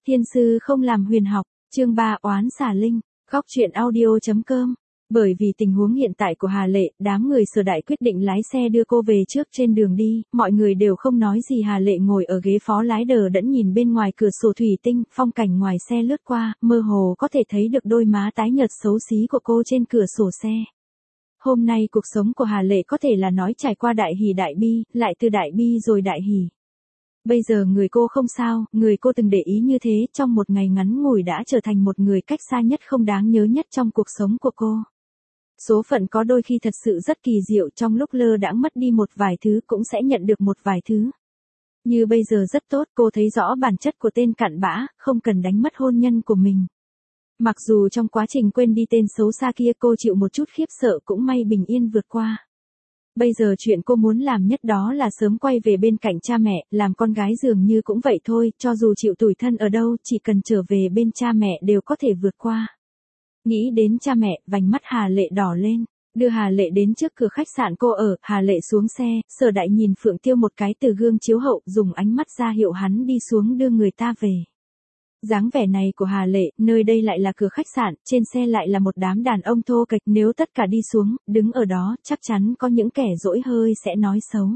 Thiên sư không làm huyền học, chương 3 oán xả linh, góc truyện audio.com. Bởi vì tình huống hiện tại của Hà Lệ, đám người Sở Đại quyết định lái xe đưa cô về trước. Trên đường đi, mọi người đều không nói gì. Hà Lệ ngồi ở ghế phó lái đờ đẫn nhìn bên ngoài cửa sổ thủy tinh, phong cảnh ngoài xe lướt qua, mơ hồ có thể thấy được đôi má tái nhợt xấu xí của cô trên cửa sổ xe. Hôm nay cuộc sống của Hà Lệ có thể là nói trải qua đại hỉ đại bi, lại từ đại bi rồi đại hỉ. Bây giờ người cô không sao, người cô từng để ý như thế, trong một ngày ngắn ngủi đã trở thành một người cách xa nhất không đáng nhớ nhất trong cuộc sống của cô. Số phận có đôi khi thật sự rất kỳ diệu, trong lúc lơ đãng mất đi một vài thứ cũng sẽ nhận được một vài thứ. Như bây giờ rất tốt, cô thấy rõ bản chất của tên cặn bã, không cần đánh mất hôn nhân của mình. Mặc dù trong quá trình quên đi tên xấu xa kia cô chịu một chút khiếp sợ cũng may bình yên vượt qua. Bây giờ chuyện cô muốn làm nhất đó là sớm quay về bên cạnh cha mẹ, làm con gái dường như cũng vậy thôi, cho dù chịu tủi thân ở đâu, chỉ cần trở về bên cha mẹ đều có thể vượt qua. Nghĩ đến cha mẹ, vành mắt Hà Lệ đỏ lên, đưa Hà Lệ đến trước cửa khách sạn cô ở, Hà Lệ xuống xe, Sở Đại nhìn Phượng Tiêu một cái từ gương chiếu hậu, dùng ánh mắt ra hiệu hắn đi xuống đưa người ta về. Dáng vẻ này của Hà Lệ, nơi đây lại là cửa khách sạn, trên xe lại là một đám đàn ông thô kệch, nếu tất cả đi xuống, đứng ở đó, chắc chắn có những kẻ dỗi hơi sẽ nói xấu.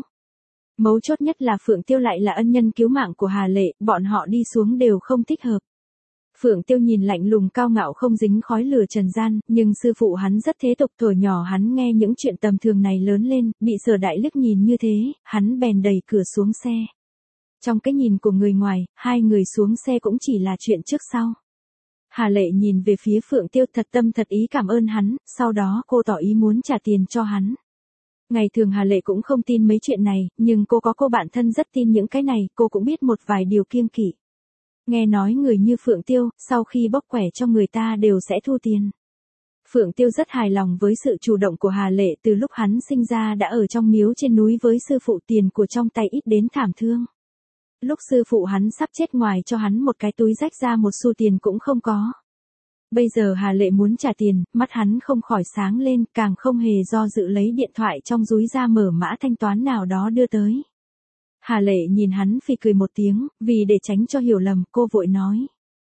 Mấu chốt nhất là Phượng Tiêu lại là ân nhân cứu mạng của Hà Lệ, bọn họ đi xuống đều không thích hợp. Phượng Tiêu nhìn lạnh lùng cao ngạo không dính khói lửa trần gian, nhưng sư phụ hắn rất thế tục, thuở nhỏ hắn nghe những chuyện tầm thường này lớn lên, bị Sở Đại liếc nhìn như thế, hắn bèn đẩy cửa xuống xe. Trong cái nhìn của người ngoài, hai người xuống xe cũng chỉ là chuyện trước sau. Hà Lệ nhìn về phía Phượng Tiêu thật tâm thật ý cảm ơn hắn, sau đó cô tỏ ý muốn trả tiền cho hắn. Ngày thường Hà Lệ cũng không tin mấy chuyện này, nhưng cô bạn thân rất tin những cái này, cô cũng biết một vài điều kiêng kỵ. Nghe nói người như Phượng Tiêu, sau khi bóc quẻ cho người ta đều sẽ thu tiền. Phượng Tiêu rất hài lòng với sự chủ động của Hà Lệ, từ lúc hắn sinh ra đã ở trong miếu trên núi với sư phụ, tiền của trong tay ít đến thảm thương. Lúc sư phụ hắn sắp chết, ngoài cho hắn một cái túi rách ra một xu tiền cũng không có. Bây giờ Hà Lệ muốn trả tiền, mắt hắn không khỏi sáng lên, càng không hề do dự lấy điện thoại trong dúi ra mở mã thanh toán nào đó đưa tới. Hà Lệ nhìn hắn phì cười một tiếng, vì để tránh cho hiểu lầm, cô vội nói.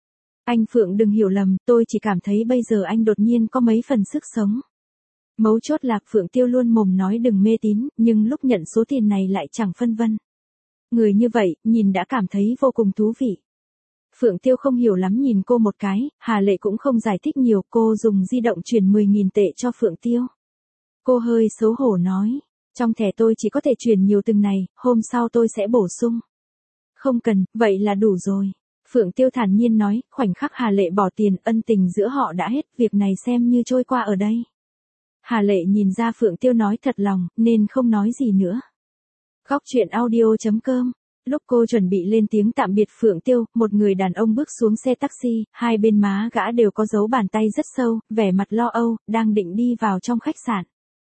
Anh Phượng đừng hiểu lầm, tôi chỉ cảm thấy bây giờ anh đột nhiên có mấy phần sức sống. Mấu chốt là Phượng Tiêu luôn mồm nói đừng mê tín, nhưng lúc nhận số tiền này lại chẳng phân vân. Người như vậy, nhìn đã cảm thấy vô cùng thú vị. Phượng Tiêu không hiểu lắm nhìn cô một cái, Hà Lệ cũng không giải thích nhiều, cô dùng di động chuyển 10.000 tệ cho Phượng Tiêu. Cô hơi xấu hổ nói, trong thẻ tôi chỉ có thể chuyển nhiều từng này, hôm sau tôi sẽ bổ sung. Không cần, vậy là đủ rồi. Phượng Tiêu thản nhiên nói, khoảnh khắc Hà Lệ bỏ tiền, ân tình giữa họ đã hết, việc này xem như trôi qua ở đây. Hà Lệ nhìn ra Phượng Tiêu nói thật lòng, nên không nói gì nữa. Góc truyện audio.com. Lúc cô chuẩn bị lên tiếng tạm biệt Phượng Tiêu, một người đàn ông bước xuống xe taxi, hai bên má gã đều có dấu bàn tay rất sâu, vẻ mặt lo âu, đang định đi vào trong khách sạn.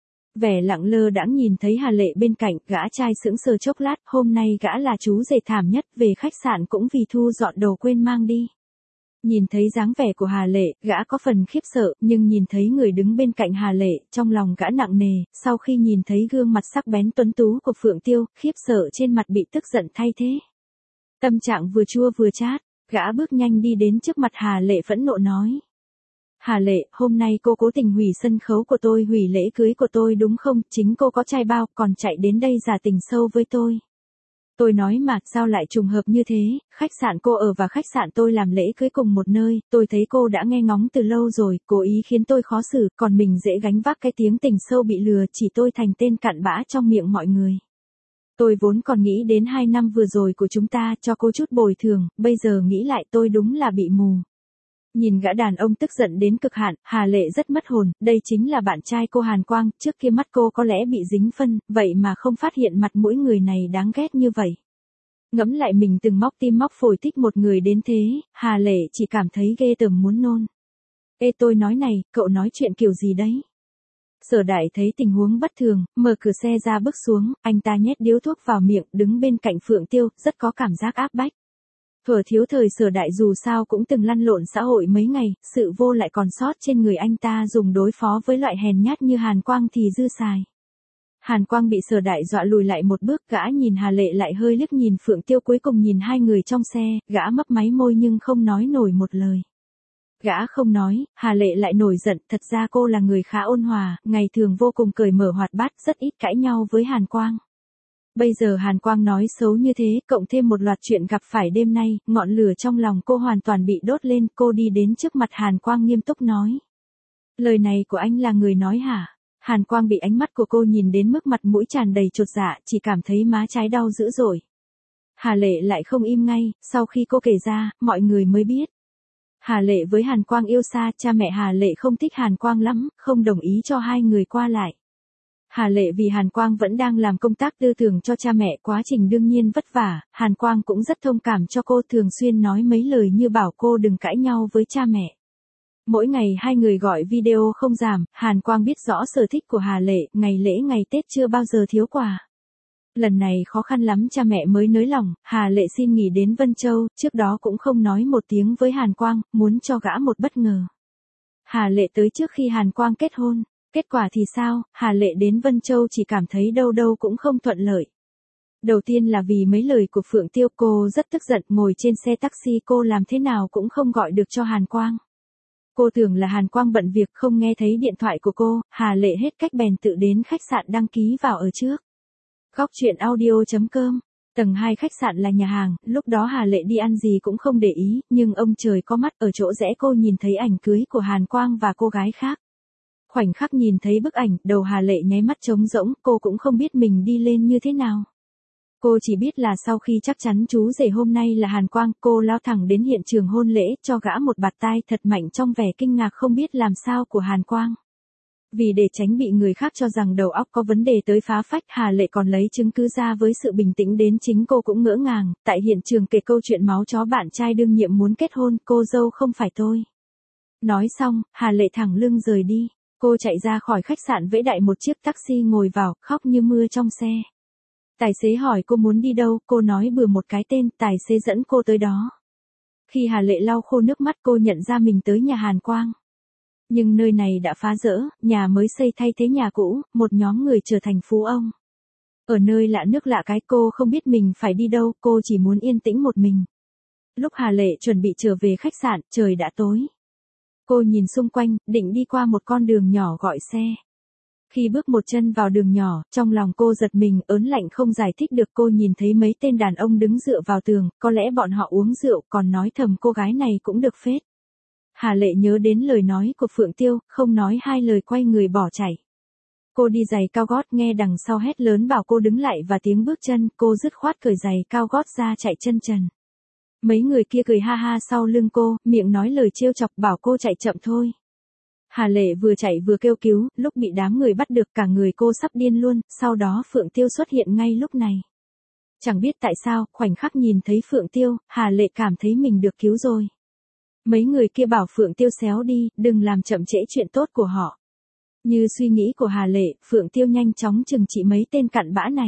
Vẻ lặng lơ đãng nhìn thấy Hà Lệ bên cạnh, gã trai sững sờ chốc lát, hôm nay gã là chú rể thảm nhất, về khách sạn cũng vì thu dọn đồ quên mang đi. Nhìn thấy dáng vẻ của Hà Lệ, gã có phần khiếp sợ, nhưng nhìn thấy người đứng bên cạnh Hà Lệ, trong lòng gã nặng nề, sau khi nhìn thấy gương mặt sắc bén tuấn tú của Phượng Tiêu, khiếp sợ trên mặt bị tức giận thay thế. Tâm trạng vừa chua vừa chát, gã bước nhanh đi đến trước mặt Hà Lệ phẫn nộ nói. Hà Lệ, hôm nay cô cố tình hủy sân khấu của tôi, hủy lễ cưới của tôi đúng không, chính cô có trai bao, còn chạy đến đây giả tình sâu với tôi. Tôi nói mà, sao lại trùng hợp như thế, khách sạn cô ở và khách sạn tôi làm lễ cưới cùng một nơi, tôi thấy cô đã nghe ngóng từ lâu rồi, cố ý khiến tôi khó xử, còn mình dễ gánh vác cái tiếng tình sâu bị lừa, chỉ tôi thành tên cặn bã trong miệng mọi người. Tôi vốn còn nghĩ đến 2 năm vừa rồi của chúng ta, cho cô chút bồi thường, bây giờ nghĩ lại tôi đúng là bị mù. Nhìn gã đàn ông tức giận đến cực hạn, Hà Lệ rất mất hồn, đây chính là bạn trai cô Hàn Quang, trước kia mắt cô có lẽ bị dính phân, vậy mà không phát hiện mặt mũi người này đáng ghét như vậy. Ngẫm lại mình từng móc tim móc phổi thích một người đến thế, Hà Lệ chỉ cảm thấy ghê tởm muốn nôn. Ê tôi nói này, cậu nói chuyện kiểu gì đấy? Sở Đại thấy tình huống bất thường, mở cửa xe ra bước xuống, anh ta nhét điếu thuốc vào miệng, đứng bên cạnh Phượng Tiêu, rất có cảm giác áp bách. Thuở thiếu thời Sở Đại dù sao cũng từng lăn lộn xã hội mấy ngày, sự vô lại còn sót trên người anh ta dùng đối phó với loại hèn nhát như Hàn Quang thì dư xài. Hàn Quang bị Sở Đại dọa lùi lại một bước, gã nhìn Hà Lệ lại hơi liếc nhìn Phượng Tiêu, cuối cùng nhìn hai người trong xe, gã mấp máy môi nhưng không nói nổi một lời. Gã không nói, Hà Lệ lại nổi giận, thật ra cô là người khá ôn hòa, ngày thường vô cùng cởi mở hoạt bát, rất ít cãi nhau với Hàn Quang. Bây giờ Hàn Quang nói xấu như thế, cộng thêm một loạt chuyện gặp phải đêm nay, ngọn lửa trong lòng cô hoàn toàn bị đốt lên, cô đi đến trước mặt Hàn Quang nghiêm túc nói. Lời này của anh là người nói hả? Hàn Quang bị ánh mắt của cô nhìn đến mức mặt mũi tràn đầy chột dạ, chỉ cảm thấy má trái đau dữ dội. Hà Lệ lại không im ngay, sau khi cô kể ra, mọi người mới biết. Hà Lệ với Hàn Quang yêu xa, cha mẹ Hà Lệ không thích Hàn Quang lắm, không đồng ý cho hai người qua lại. Hà Lệ vì Hàn Quang vẫn đang làm công tác tư tưởng cho cha mẹ, quá trình đương nhiên vất vả, Hàn Quang cũng rất thông cảm cho cô, thường xuyên nói mấy lời như bảo cô đừng cãi nhau với cha mẹ. Mỗi ngày hai người gọi video không giảm, Hàn Quang biết rõ sở thích của Hà Lệ, ngày lễ ngày Tết chưa bao giờ thiếu quà. Lần này khó khăn lắm cha mẹ mới nới lòng, Hà Lệ xin nghỉ đến Vân Châu, trước đó cũng không nói một tiếng với Hàn Quang, muốn cho gã một bất ngờ. Hà Lệ tới trước khi Hàn Quang kết hôn, kết quả thì sao, Hà Lệ đến Vân Châu chỉ cảm thấy đâu đâu cũng không thuận lợi. Đầu tiên là vì mấy lời của Phượng Tiêu, cô rất tức giận, ngồi trên xe taxi cô làm thế nào cũng không gọi được cho Hàn Quang. Cô tưởng là Hàn Quang bận việc không nghe thấy điện thoại của cô, Hà Lệ hết cách bèn tự đến khách sạn đăng ký vào ở trước. Góc truyện audio.com, tầng 2 khách sạn là nhà hàng, lúc đó Hà Lệ đi ăn gì cũng không để ý, nhưng ông trời có mắt, ở chỗ rẽ cô nhìn thấy ảnh cưới của Hàn Quang và cô gái khác. Khoảnh khắc nhìn thấy bức ảnh, đầu Hà Lệ nháy mắt trống rỗng, cô cũng không biết mình đi lên như thế nào. Cô chỉ biết là sau khi chắc chắn chú rể hôm nay là Hàn Quang, cô lao thẳng đến hiện trường hôn lễ, cho gã một bạt tai thật mạnh trong vẻ kinh ngạc không biết làm sao của Hàn Quang. Vì để tránh bị người khác cho rằng đầu óc có vấn đề tới phá phách, Hà Lệ còn lấy chứng cứ ra với sự bình tĩnh đến chính cô cũng ngỡ ngàng, tại hiện trường kể câu chuyện máu chó bạn trai đương nhiệm muốn kết hôn, cô dâu không phải tôi. Nói xong, Hà Lệ thẳng lưng rời đi, cô chạy ra khỏi khách sạn vẫy đại một chiếc taxi ngồi vào, khóc như mưa trong xe. Tài xế hỏi cô muốn đi đâu, cô nói bừa một cái tên, tài xế dẫn cô tới đó. Khi Hà Lệ lau khô nước mắt cô nhận ra mình tới nhà Hàn Quang. Nhưng nơi này đã phá rỡ, nhà mới xây thay thế nhà cũ, một nhóm người trở thành phú ông. Ở nơi lạ nước lạ cái cô không biết mình phải đi đâu, cô chỉ muốn yên tĩnh một mình. Lúc Hà Lệ chuẩn bị trở về khách sạn, trời đã tối. Cô nhìn xung quanh, định đi qua một con đường nhỏ gọi xe. Khi bước một chân vào đường nhỏ, trong lòng cô giật mình, ớn lạnh không giải thích được, cô nhìn thấy mấy tên đàn ông đứng dựa vào tường, có lẽ bọn họ uống rượu, còn nói thầm cô gái này cũng được phết. Hà Lệ nhớ đến lời nói của Phượng Tiêu, không nói hai lời quay người bỏ chạy. Cô đi giày cao gót, nghe đằng sau hét lớn bảo cô đứng lại và tiếng bước chân, cô dứt khoát cởi giày cao gót ra chạy chân trần. Mấy người kia cười ha ha sau lưng cô, miệng nói lời trêu chọc bảo cô chạy chậm thôi. Hà Lệ vừa chạy vừa kêu cứu, lúc bị đám người bắt được cả người cô sắp điên luôn, sau đó Phượng Tiêu xuất hiện ngay lúc này. Chẳng biết tại sao, khoảnh khắc nhìn thấy Phượng Tiêu, Hà Lệ cảm thấy mình được cứu rồi. Mấy người kia bảo Phượng Tiêu xéo đi, đừng làm chậm trễ chuyện tốt của họ. Như suy nghĩ của Hà Lệ, Phượng Tiêu nhanh chóng trừng trị mấy tên cặn bã này.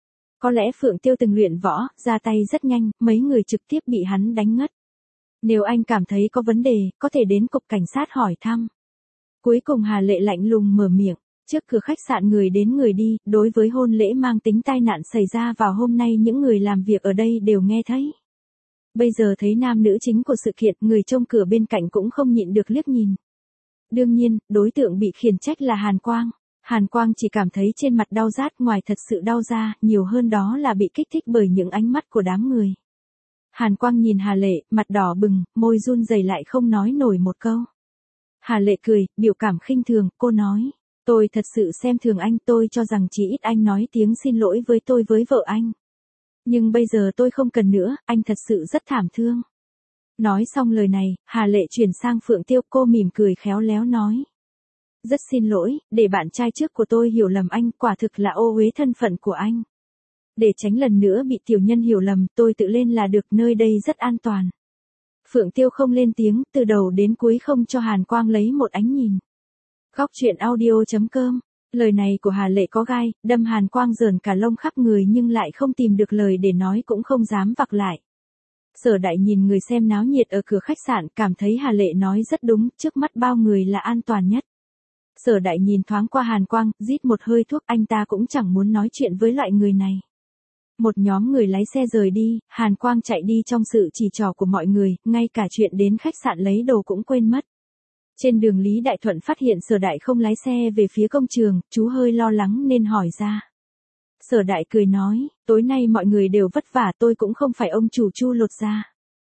Có lẽ Phượng Tiêu từng luyện võ, ra tay rất nhanh, mấy người trực tiếp bị hắn đánh ngất. Nếu anh cảm thấy có vấn đề, có thể đến cục cảnh sát hỏi thăm. Cuối cùng Hà Lệ lạnh lùng mở miệng, trước cửa khách sạn người đến người đi, đối với hôn lễ mang tính tai nạn xảy ra vào hôm nay những người làm việc ở đây đều nghe thấy. Bây giờ thấy nam nữ chính của sự kiện, người trông cửa bên cạnh cũng không nhịn được liếc nhìn. Đương nhiên, đối tượng bị khiển trách là Hàn Quang. Hàn Quang chỉ cảm thấy trên mặt đau rát, ngoài thật sự đau ra, nhiều hơn đó là bị kích thích bởi những ánh mắt của đám người. Hàn Quang nhìn Hà Lệ, mặt đỏ bừng, môi run rẩy lại không nói nổi một câu. Hà Lệ cười, biểu cảm khinh thường, cô nói, tôi thật sự xem thường anh, tôi cho rằng chỉ ít anh nói tiếng xin lỗi với tôi với vợ anh. Nhưng bây giờ tôi không cần nữa, anh thật sự rất thảm thương. Nói xong lời này, Hà Lệ chuyển sang Phượng Tiêu, cô mỉm cười khéo léo nói. Rất xin lỗi, để bạn trai trước của tôi hiểu lầm anh, quả thực là ô uế thân phận của anh. Để tránh lần nữa bị tiểu nhân hiểu lầm, tôi tự lên là được, nơi đây rất an toàn. Phượng Tiêu không lên tiếng, từ đầu đến cuối không cho Hàn Quang lấy một ánh nhìn. Góc truyện audio.com, lời này của Hà Lệ có gai, đâm Hàn Quang rờn cả lông khắp người nhưng lại không tìm được lời để nói cũng không dám vặc lại. Sở Đại nhìn người xem náo nhiệt ở cửa khách sạn, cảm thấy Hà Lệ nói rất đúng, trước mắt bao người là an toàn nhất. Sở Đại nhìn thoáng qua Hàn Quang, rít một hơi thuốc, anh ta cũng chẳng muốn nói chuyện với loại người này. Một nhóm người lái xe rời đi, Hàn Quang chạy đi trong sự chỉ trỏ của mọi người, ngay cả chuyện đến khách sạn lấy đồ cũng quên mất. Trên đường Lý Đại Thuận phát hiện Sở Đại không lái xe về phía công trường, chú hơi lo lắng nên hỏi ra. Sở Đại cười nói, tối nay mọi người đều vất vả, tôi cũng không phải ông chủ Chu Lột Gia.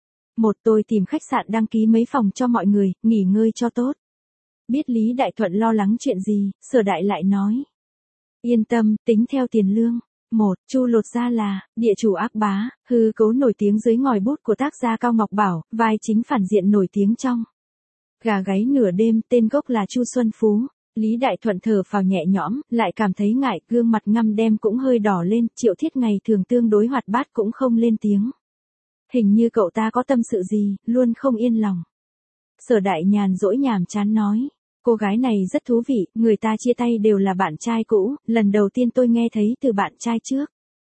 Tôi tìm khách sạn đăng ký mấy phòng cho mọi người, nghỉ ngơi cho tốt. Biết Lý Đại Thuận lo lắng chuyện gì, Sở Đại lại nói. Yên tâm, tính theo tiền lương. Chu Lột Gia là địa chủ ác bá, hư cấu nổi tiếng dưới ngòi bút của tác gia Cao Ngọc Bảo, vai chính phản diện nổi tiếng trong Gà gáy nửa đêm, tên gốc là Chu Xuân Phú. Lý Đại Thuận thở phào nhẹ nhõm, lại cảm thấy ngại, gương mặt ngăm đen cũng hơi đỏ lên, Triệu Thiết ngày thường tương đối hoạt bát cũng không lên tiếng. Hình như cậu ta có tâm sự gì, luôn không yên lòng. Sở Đại nhàn rỗi nhàm chán nói. Cô gái này rất thú vị, người ta chia tay đều là bạn trai cũ, lần đầu tiên tôi nghe thấy từ bạn trai trước.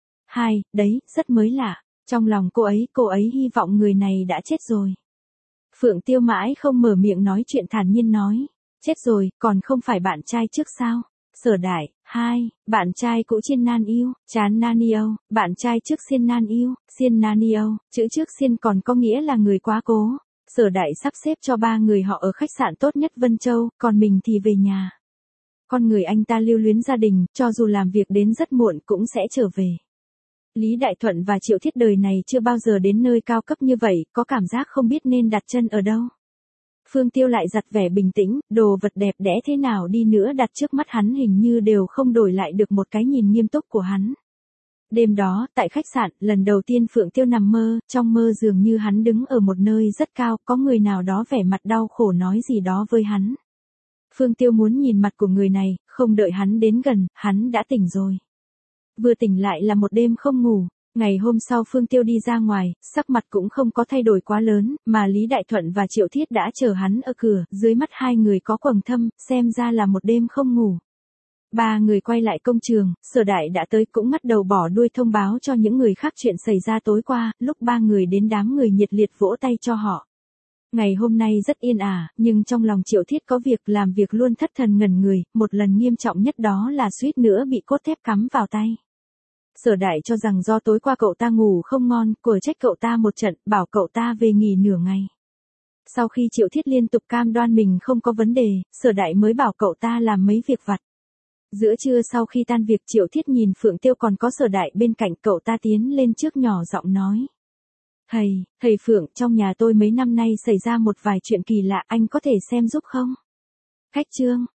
Đấy, rất mới lạ. Trong lòng cô ấy hy vọng người này đã chết rồi. Phượng Tiêu mãi không mở miệng nói chuyện, thản nhiên nói. Chết rồi, còn không phải bạn trai trước sao? Sở Đại, bạn trai cũ chiên nan yêu, chán nan yêu, bạn trai trước xiên nan yêu, chữ trước xiên còn có nghĩa là người quá cố. Sở Đại sắp xếp cho 3 người họ ở khách sạn tốt nhất Vân Châu, còn mình thì về nhà. Con người anh ta lưu luyến gia đình, cho dù làm việc đến rất muộn cũng sẽ trở về. Lý Đại Thuận và Triệu Thiết đời này chưa bao giờ đến nơi cao cấp như vậy, có cảm giác không biết nên đặt chân ở đâu. Phương Tiêu lại giặt vẻ bình tĩnh, đồ vật đẹp đẽ thế nào đi nữa đặt trước mắt hắn hình như đều không đổi lại được một cái nhìn nghiêm túc của hắn. Đêm đó, tại khách sạn, lần đầu tiên Phượng Tiêu nằm mơ, trong mơ dường như hắn đứng ở một nơi rất cao, có người nào đó vẻ mặt đau khổ nói gì đó với hắn. Phương Tiêu muốn nhìn mặt của người này, không đợi hắn đến gần, hắn đã tỉnh rồi. Vừa tỉnh lại là một đêm không ngủ. Ngày hôm sau Phương Tiêu đi ra ngoài, sắc mặt cũng không có thay đổi quá lớn, mà Lý Đại Thuận và Triệu Thiết đã chờ hắn ở cửa, dưới mắt hai người có quầng thâm, xem ra là một đêm không ngủ. 3 người quay lại công trường, Sở Đại đã tới cũng ngắt đầu bỏ đuôi thông báo cho những người khác chuyện xảy ra tối qua, lúc 3 người đến đám người nhiệt liệt vỗ tay cho họ. Ngày hôm nay rất yên ả, nhưng trong lòng Triệu Thiết có việc làm việc luôn thất thần ngẩn người, một lần nghiêm trọng nhất đó là suýt nữa bị cốt thép cắm vào tay. Sở Đại cho rằng do tối qua cậu ta ngủ không ngon, quở trách cậu ta một trận, bảo cậu ta về nghỉ nửa ngày. Sau khi Triệu Thiết liên tục cam đoan mình không có vấn đề, Sở Đại mới bảo cậu ta làm mấy việc vặt. Giữa trưa sau khi tan việc Triệu Thiết nhìn Phượng Tiêu còn có Sở Đại bên cạnh, cậu ta tiến lên trước nhỏ giọng nói. Thầy Phượng, trong nhà tôi mấy năm nay xảy ra một vài chuyện kỳ lạ, anh có thể xem giúp không? Khách trương,